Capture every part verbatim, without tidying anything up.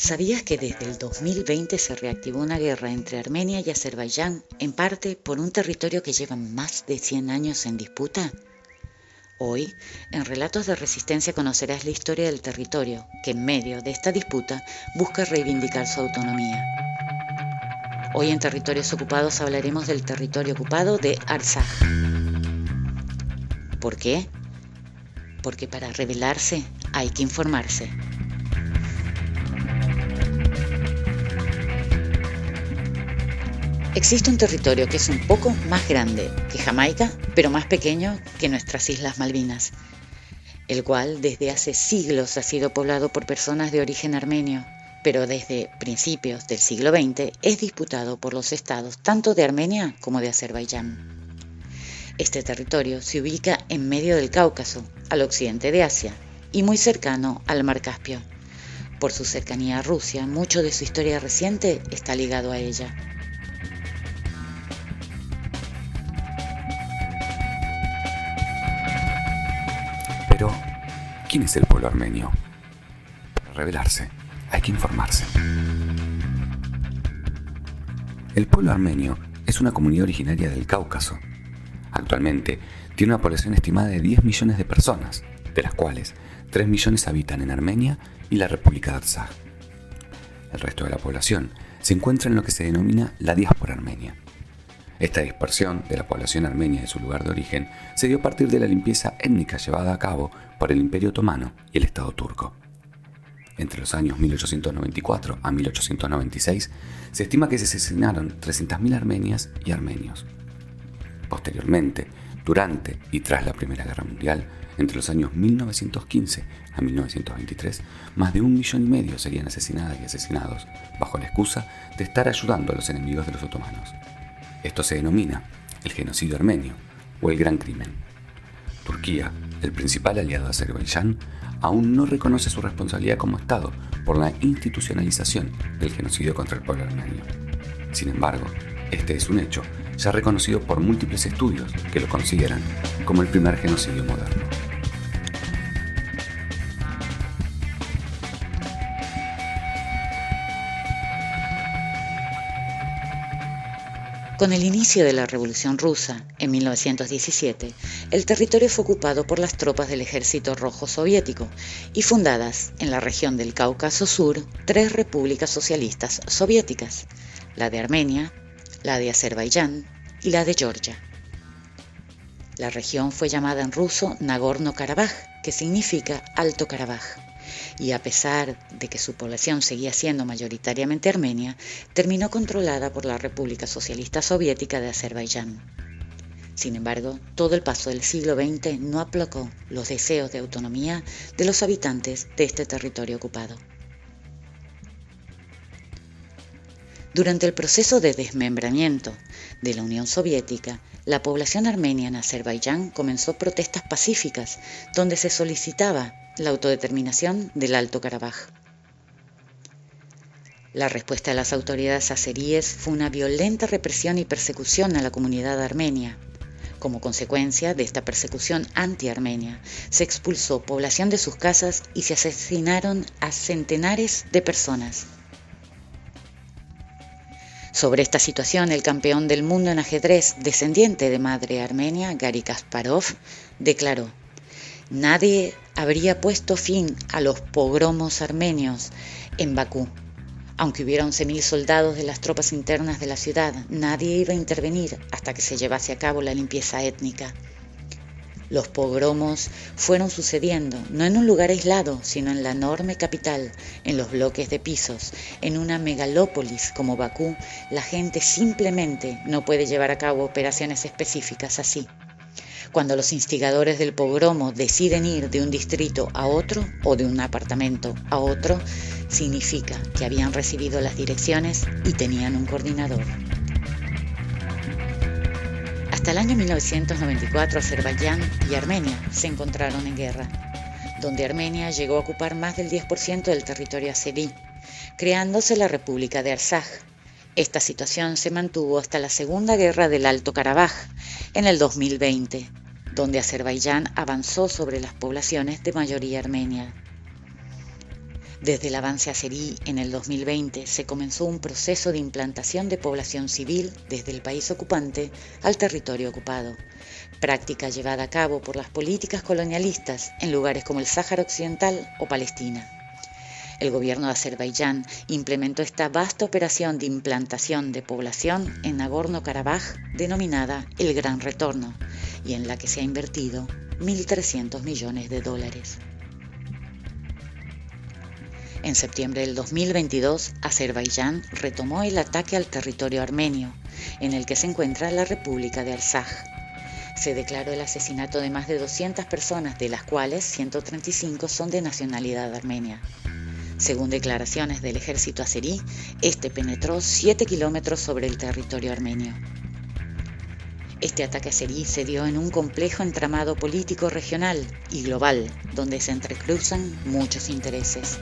¿Sabías que desde el dos mil veinte se reactivó una guerra entre Armenia y Azerbaiyán, en parte por un territorio que lleva más de cien años en disputa? Hoy, en Relatos de Resistencia conocerás la historia del territorio, que en medio de esta disputa busca reivindicar su autonomía. Hoy en Territorios Ocupados hablaremos del territorio ocupado de Artsaj. ¿Por qué? Porque para rebelarse hay que informarse. Existe un territorio que es un poco más grande que Jamaica, pero más pequeño que nuestras Islas Malvinas, el cual desde hace siglos ha sido poblado por personas de origen armenio, pero desde principios del siglo veinte es disputado por los estados tanto de Armenia como de Azerbaiyán. Este territorio se ubica en medio del Cáucaso, al occidente de Asia, y muy cercano al Mar Caspio. Por su cercanía a Rusia, mucho de su historia reciente está ligado a ella. Pero, ¿quién es el pueblo armenio? Para rebelarse, hay que informarse. El pueblo armenio es una comunidad originaria del Cáucaso. Actualmente tiene una población estimada de diez millones de personas, de las cuales tres millones habitan en Armenia y la República de Artsaj. El resto de la población se encuentra en lo que se denomina la diáspora armenia. Esta dispersión de la población armenia de su lugar de origen se dio a partir de la limpieza étnica llevada a cabo por el Imperio Otomano y el Estado turco. Entre los años mil ochocientos noventa y cuatro a mil ochocientos noventa y seis se estima que se asesinaron trescientas mil armenias y armenios. Posteriormente, durante y tras la Primera Guerra Mundial, entre los años mil novecientos quince a mil novecientos veintitrés, más de un millón y medio serían asesinadas y asesinados bajo la excusa de estar ayudando a los enemigos de los otomanos. Esto se denomina el genocidio armenio o el Gran Crimen. Turquía, el principal aliado de Azerbaiyán, aún no reconoce su responsabilidad como Estado por la institucionalización del genocidio contra el pueblo armenio. Sin embargo, este es un hecho ya reconocido por múltiples estudios que lo consideran como el primer genocidio moderno. Con el inicio de la Revolución Rusa, en mil novecientos diecisiete, el territorio fue ocupado por las tropas del Ejército Rojo Soviético y fundadas en la región del Cáucaso Sur tres repúblicas socialistas soviéticas, la de Armenia, la de Azerbaiyán y la de Georgia. La región fue llamada en ruso Nagorno-Karabaj, que significa Alto Karabaj, y a pesar de que su población seguía siendo mayoritariamente armenia, terminó controlada por la República Socialista Soviética de Azerbaiyán. Sin embargo, todo el paso del siglo veinte no aplacó los deseos de autonomía de los habitantes de este territorio ocupado. Durante el proceso de desmembramiento de la Unión Soviética, la población armenia en Azerbaiyán comenzó protestas pacíficas donde se solicitaba la autodeterminación del Alto Karabaj. La respuesta de las autoridades azeríes fue una violenta represión y persecución a la comunidad armenia. Como consecuencia de esta persecución anti-armenia, se expulsó población de sus casas y se asesinaron a centenares de personas. Sobre esta situación, el campeón del mundo en ajedrez, descendiente de madre armenia, Garry Kasparov, declaró: «Nadie habría puesto fin a los pogromos armenios en Bakú. Aunque hubiera once mil soldados de las tropas internas de la ciudad, nadie iba a intervenir hasta que se llevase a cabo la limpieza étnica». Los pogromos fueron sucediendo, no en un lugar aislado, sino en la enorme capital, en los bloques de pisos. En una megalópolis como Bakú, la gente simplemente no puede llevar a cabo operaciones específicas así. Cuando los instigadores del pogromo deciden ir de un distrito a otro o de un apartamento a otro, significa que habían recibido las direcciones y tenían un coordinador. Hasta el año mil novecientos noventa y cuatro, Azerbaiyán y Armenia se encontraron en guerra, donde Armenia llegó a ocupar más del diez por ciento del territorio azerí, creándose la República de Artsaj. Esta situación se mantuvo hasta la Segunda Guerra del Alto Karabaj, en el dos mil veinte, donde Azerbaiyán avanzó sobre las poblaciones de mayoría armenia. Desde el avance azerí en el dos mil veinte se comenzó un proceso de implantación de población civil desde el país ocupante al territorio ocupado, práctica llevada a cabo por las políticas colonialistas en lugares como el Sáhara Occidental o Palestina. El gobierno de Azerbaiyán implementó esta vasta operación de implantación de población en Nagorno-Karabaj denominada el Gran Retorno y en la que se ha invertido mil trescientos millones de dólares. En septiembre del dos mil veintidós, Azerbaiyán retomó el ataque al territorio armenio, en el que se encuentra la República de Artsaj. Se declaró el asesinato de más de doscientas personas, de las cuales ciento treinta y cinco son de nacionalidad armenia. Según declaraciones del ejército azerí, este penetró siete kilómetros sobre el territorio armenio. Este ataque azerí se dio en un complejo entramado político regional y global, donde se entrecruzan muchos intereses.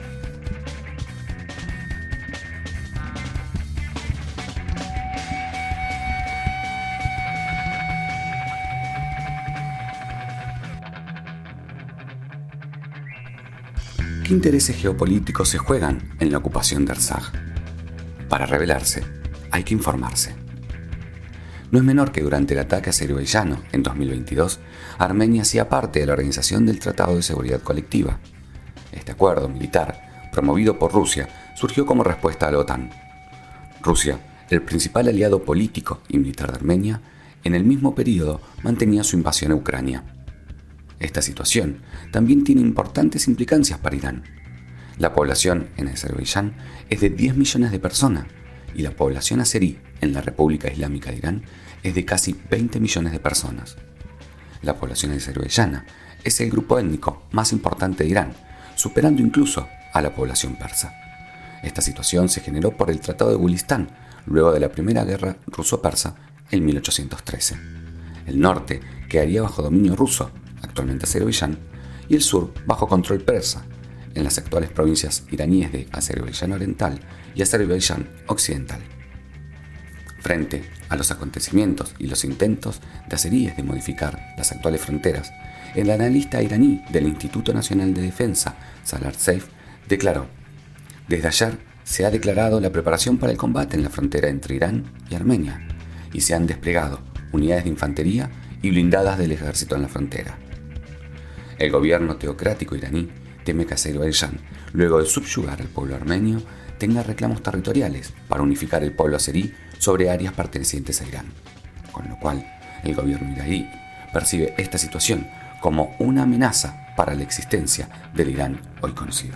¿Qué intereses geopolíticos se juegan en la ocupación de Artsaj? Para rebelarse, hay que informarse. No es menor que durante el ataque azerbaiyano en dos mil veintidós, Armenia hacía parte de la Organización del Tratado de Seguridad Colectiva. Este acuerdo militar, promovido por Rusia, surgió como respuesta a la OTAN. Rusia, el principal aliado político y militar de Armenia, en el mismo periodo mantenía su invasión a Ucrania. Esta situación también tiene importantes implicancias para Irán. La población en Azerbaiyán es de diez millones de personas y la población azerí en la República Islámica de Irán es de casi veinte millones de personas. La población azerbaiyana es el grupo étnico más importante de Irán, superando incluso a la población persa. Esta situación se generó por el Tratado de Gulistán, luego de la Primera Guerra Ruso-Persa en mil ochocientos trece. El norte quedaría bajo dominio ruso, actualmente Azerbaiyán, y el sur bajo control persa, en las actuales provincias iraníes de Azerbaiyán Oriental y Azerbaiyán Occidental. Frente a los acontecimientos y los intentos de azeríes de modificar las actuales fronteras, el analista iraní del Instituto Nacional de Defensa, Salar Seif, declaró: «Desde ayer se ha declarado la preparación para el combate en la frontera entre Irán y Armenia, y se han desplegado unidades de infantería y blindadas del ejército en la frontera». El gobierno teocrático iraní teme que Azerbaiyán, luego de subyugar al pueblo armenio, tenga reclamos territoriales para unificar el pueblo azerí sobre áreas pertenecientes a Irán, con lo cual el gobierno iraní percibe esta situación como una amenaza para la existencia del Irán hoy conocido.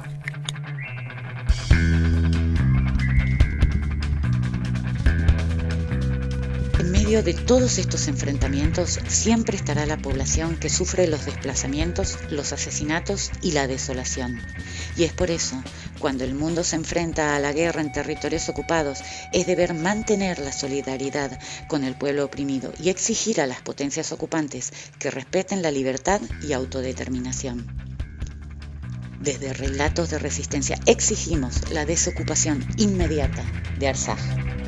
En medio de todos estos enfrentamientos siempre estará la población que sufre los desplazamientos, los asesinatos y la desolación. Y es por eso, cuando el mundo se enfrenta a la guerra en territorios ocupados, es deber mantener la solidaridad con el pueblo oprimido y exigir a las potencias ocupantes que respeten la libertad y autodeterminación. Desde Relatos de Resistencia exigimos la desocupación inmediata de Artsaj.